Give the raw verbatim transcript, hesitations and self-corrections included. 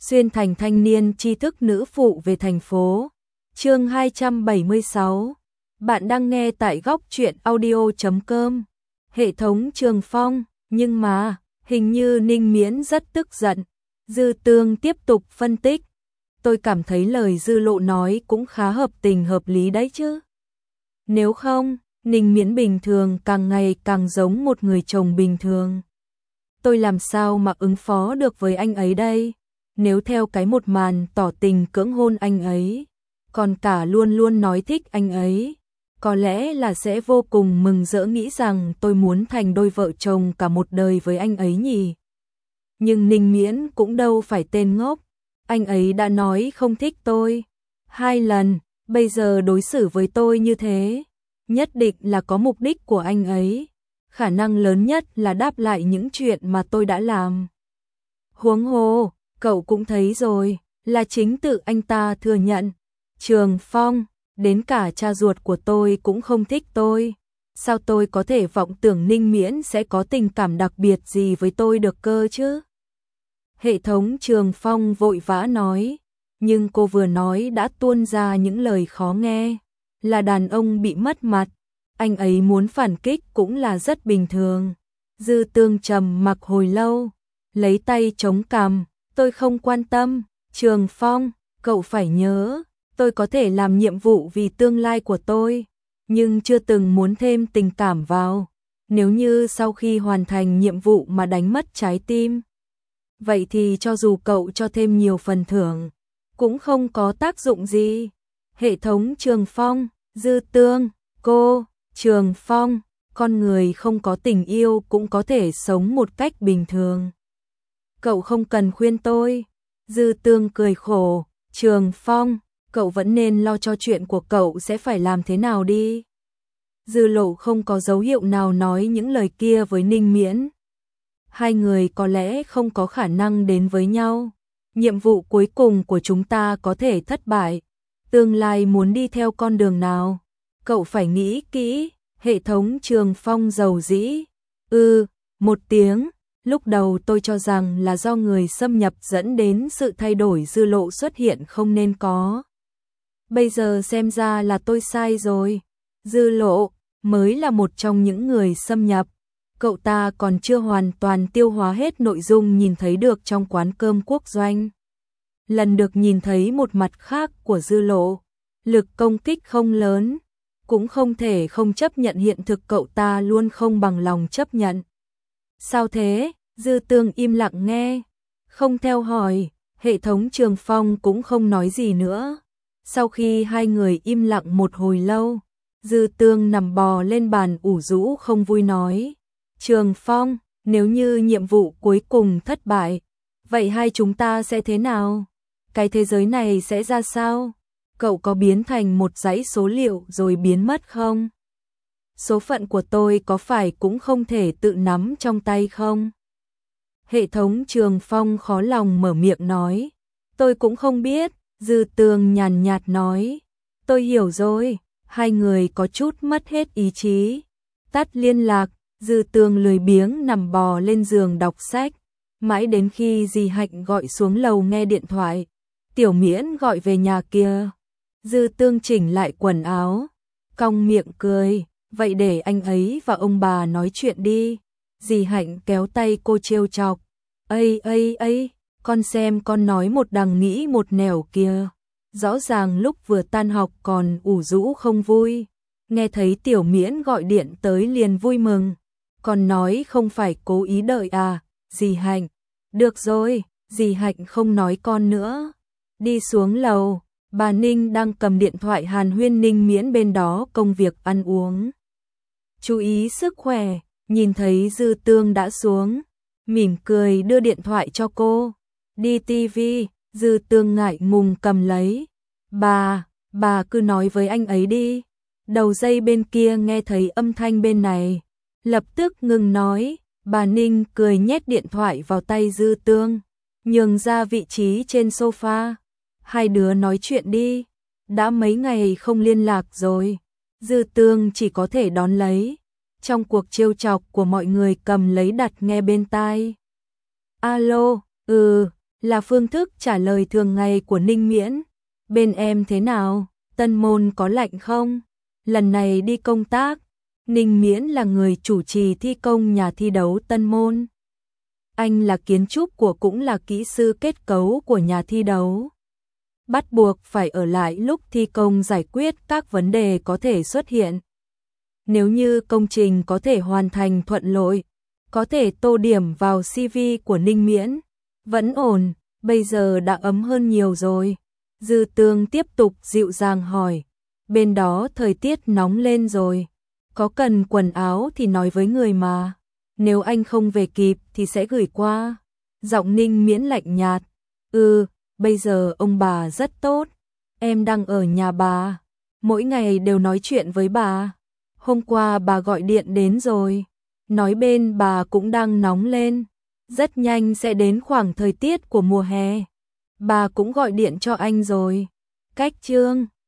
xuyên thành thanh niên tri thức nữ phụ về thành phố. Chương hai trăm bảy mươi sáu. Bạn đang nghe tại góc truyện audio chấm com. Hệ thống Trường Phong, nhưng mà, hình như Ninh Miễn rất tức giận. Dư Tương tiếp tục phân tích. Tôi cảm thấy lời Dư Lộ nói cũng khá hợp tình hợp lý đấy chứ. Nếu không, Ninh Miễn bình thường càng ngày càng giống một người chồng bình thường. Tôi làm sao mà ứng phó được với anh ấy đây? Nếu theo cái một màn tỏ tình cưỡng hôn anh ấy, còn cả luôn luôn nói thích anh ấy, có lẽ là sẽ vô cùng mừng rỡ nghĩ rằng tôi muốn thành đôi vợ chồng cả một đời với anh ấy nhỉ. Nhưng Ninh Miễn cũng đâu phải tên ngốc, anh ấy đã nói không thích tôi hai lần, bây giờ đối xử với tôi như thế, nhất định là có mục đích của anh ấy, khả năng lớn nhất là đáp lại những chuyện mà tôi đã làm. Huống hồ, cậu cũng thấy rồi, là chính tự anh ta thừa nhận. Trường Phong, đến cả cha ruột của tôi cũng không thích tôi. Sao tôi có thể vọng tưởng Ninh Miễn sẽ có tình cảm đặc biệt gì với tôi được cơ chứ? Hệ thống Trường Phong vội vã nói, nhưng cô vừa nói đã tuôn ra những lời khó nghe. Là đàn ông bị mất mặt, anh ấy muốn phản kích cũng là rất bình thường. Dư Tương trầm mặc hồi lâu, lấy tay chống cằm, tôi không quan tâm. Trường Phong, cậu phải nhớ, tôi có thể làm nhiệm vụ vì tương lai của tôi, nhưng chưa từng muốn thêm tình cảm vào. Nếu như sau khi hoàn thành nhiệm vụ mà đánh mất trái tim, vậy thì cho dù cậu cho thêm nhiều phần thưởng, cũng không có tác dụng gì. Hệ thống Trường Phong, Dư Tương, cô, Trường Phong, con người không có tình yêu cũng có thể sống một cách bình thường. Cậu không cần khuyên tôi. Dư Tương cười khổ, Trường Phong, cậu vẫn nên lo cho chuyện của cậu sẽ phải làm thế nào đi. Dư Lộ không có dấu hiệu nào nói những lời kia với Ninh Miễn. Hai người có lẽ không có khả năng đến với nhau. Nhiệm vụ cuối cùng của chúng ta có thể thất bại. Tương lai muốn đi theo con đường nào? Cậu phải nghĩ kỹ. Hệ thống Trường Phong dầu dĩ. Ừ, một tiếng. Lúc đầu tôi cho rằng là do người xâm nhập dẫn đến sự thay đổi Dư Lộ xuất hiện không nên có. Bây giờ xem ra là tôi sai rồi. Dư Lộ mới là một trong những người xâm nhập. Cậu ta còn chưa hoàn toàn tiêu hóa hết nội dung nhìn thấy được trong quán cơm quốc doanh. Lần được nhìn thấy một mặt khác của Dư Lộ, lực công kích không lớn, cũng không thể không chấp nhận hiện thực cậu ta luôn không bằng lòng chấp nhận. Sao thế? Dư Tương im lặng nghe, không theo hỏi, hệ thống Trường Phong cũng không nói gì nữa. Sau khi hai người im lặng một hồi lâu, Dư Tương nằm bò lên bàn ủ rũ không vui nói, Trường Phong, nếu như nhiệm vụ cuối cùng thất bại, vậy hai chúng ta sẽ thế nào? Cái thế giới này sẽ ra sao? Cậu có biến thành một dãy số liệu rồi biến mất không? Số phận của tôi có phải cũng không thể tự nắm trong tay không? Hệ thống Trường Phong khó lòng mở miệng nói. Tôi cũng không biết. Dư Tương nhàn nhạt nói. Tôi hiểu rồi. Hai người có chút mất hết ý chí. Tắt liên lạc. Dư Tương lười biếng nằm bò lên giường đọc sách. Mãi đến khi dì Hạnh gọi xuống lầu nghe điện thoại. Tiểu Miễn gọi về nhà kia. Dư Tương chỉnh lại quần áo, cong miệng cười. Vậy để anh ấy và ông bà nói chuyện đi. Dì Hạnh kéo tay cô trêu chọc. Ây ây ây, con xem con nói một đằng nghĩ một nẻo kia. Rõ ràng lúc vừa tan học còn ủ rũ không vui. Nghe thấy Tiểu Miễn gọi điện tới liền vui mừng. Còn nói không phải cố ý đợi à, dì Hạnh. Được rồi, dì Hạnh không nói con nữa. Đi xuống lầu, bà Ninh đang cầm điện thoại hàn huyên Ninh Miễn bên đó công việc ăn uống. Chú ý sức khỏe, nhìn thấy Dư Tương đã xuống, mỉm cười đưa điện thoại cho cô. Đi tivi, Dư Tương ngại ngùng cầm lấy. Bà, bà cứ nói với anh ấy đi. Đầu dây bên kia nghe thấy âm thanh bên này, lập tức ngừng nói. Bà Ninh cười nhét điện thoại vào tay Dư Tương, nhường ra vị trí trên sofa. Hai đứa nói chuyện đi, đã mấy ngày không liên lạc rồi. Dư Tương chỉ có thể đón lấy. Trong cuộc trêu chọc của mọi người cầm lấy đặt nghe bên tai. Alo, ừ, là phương thức trả lời thường ngày của Ninh Miễn. Bên em thế nào? Tân Môn có lạnh không? Lần này đi công tác, Ninh Miễn là người chủ trì thi công nhà thi đấu Tân Môn. Anh là kiến trúc của cũng là kỹ sư kết cấu của nhà thi đấu. Bắt buộc phải ở lại lúc thi công giải quyết các vấn đề có thể xuất hiện. Nếu như công trình có thể hoàn thành thuận lợi, có thể tô điểm vào xê vê của Ninh Miễn. Vẫn ổn, bây giờ đã ấm hơn nhiều rồi. Dư Tương tiếp tục dịu dàng hỏi. Bên đó thời tiết nóng lên rồi. Có cần quần áo thì nói với người mà. Nếu anh không về kịp thì sẽ gửi qua. Giọng Ninh Miễn lạnh nhạt. Ừ, bây giờ ông bà rất tốt. Em đang ở nhà bà. Mỗi ngày đều nói chuyện với bà. Hôm qua bà gọi điện đến rồi. Nói bên bà cũng đang nóng lên. Rất nhanh sẽ đến khoảng thời tiết của mùa hè. Bà cũng gọi điện cho anh rồi. Cách Trương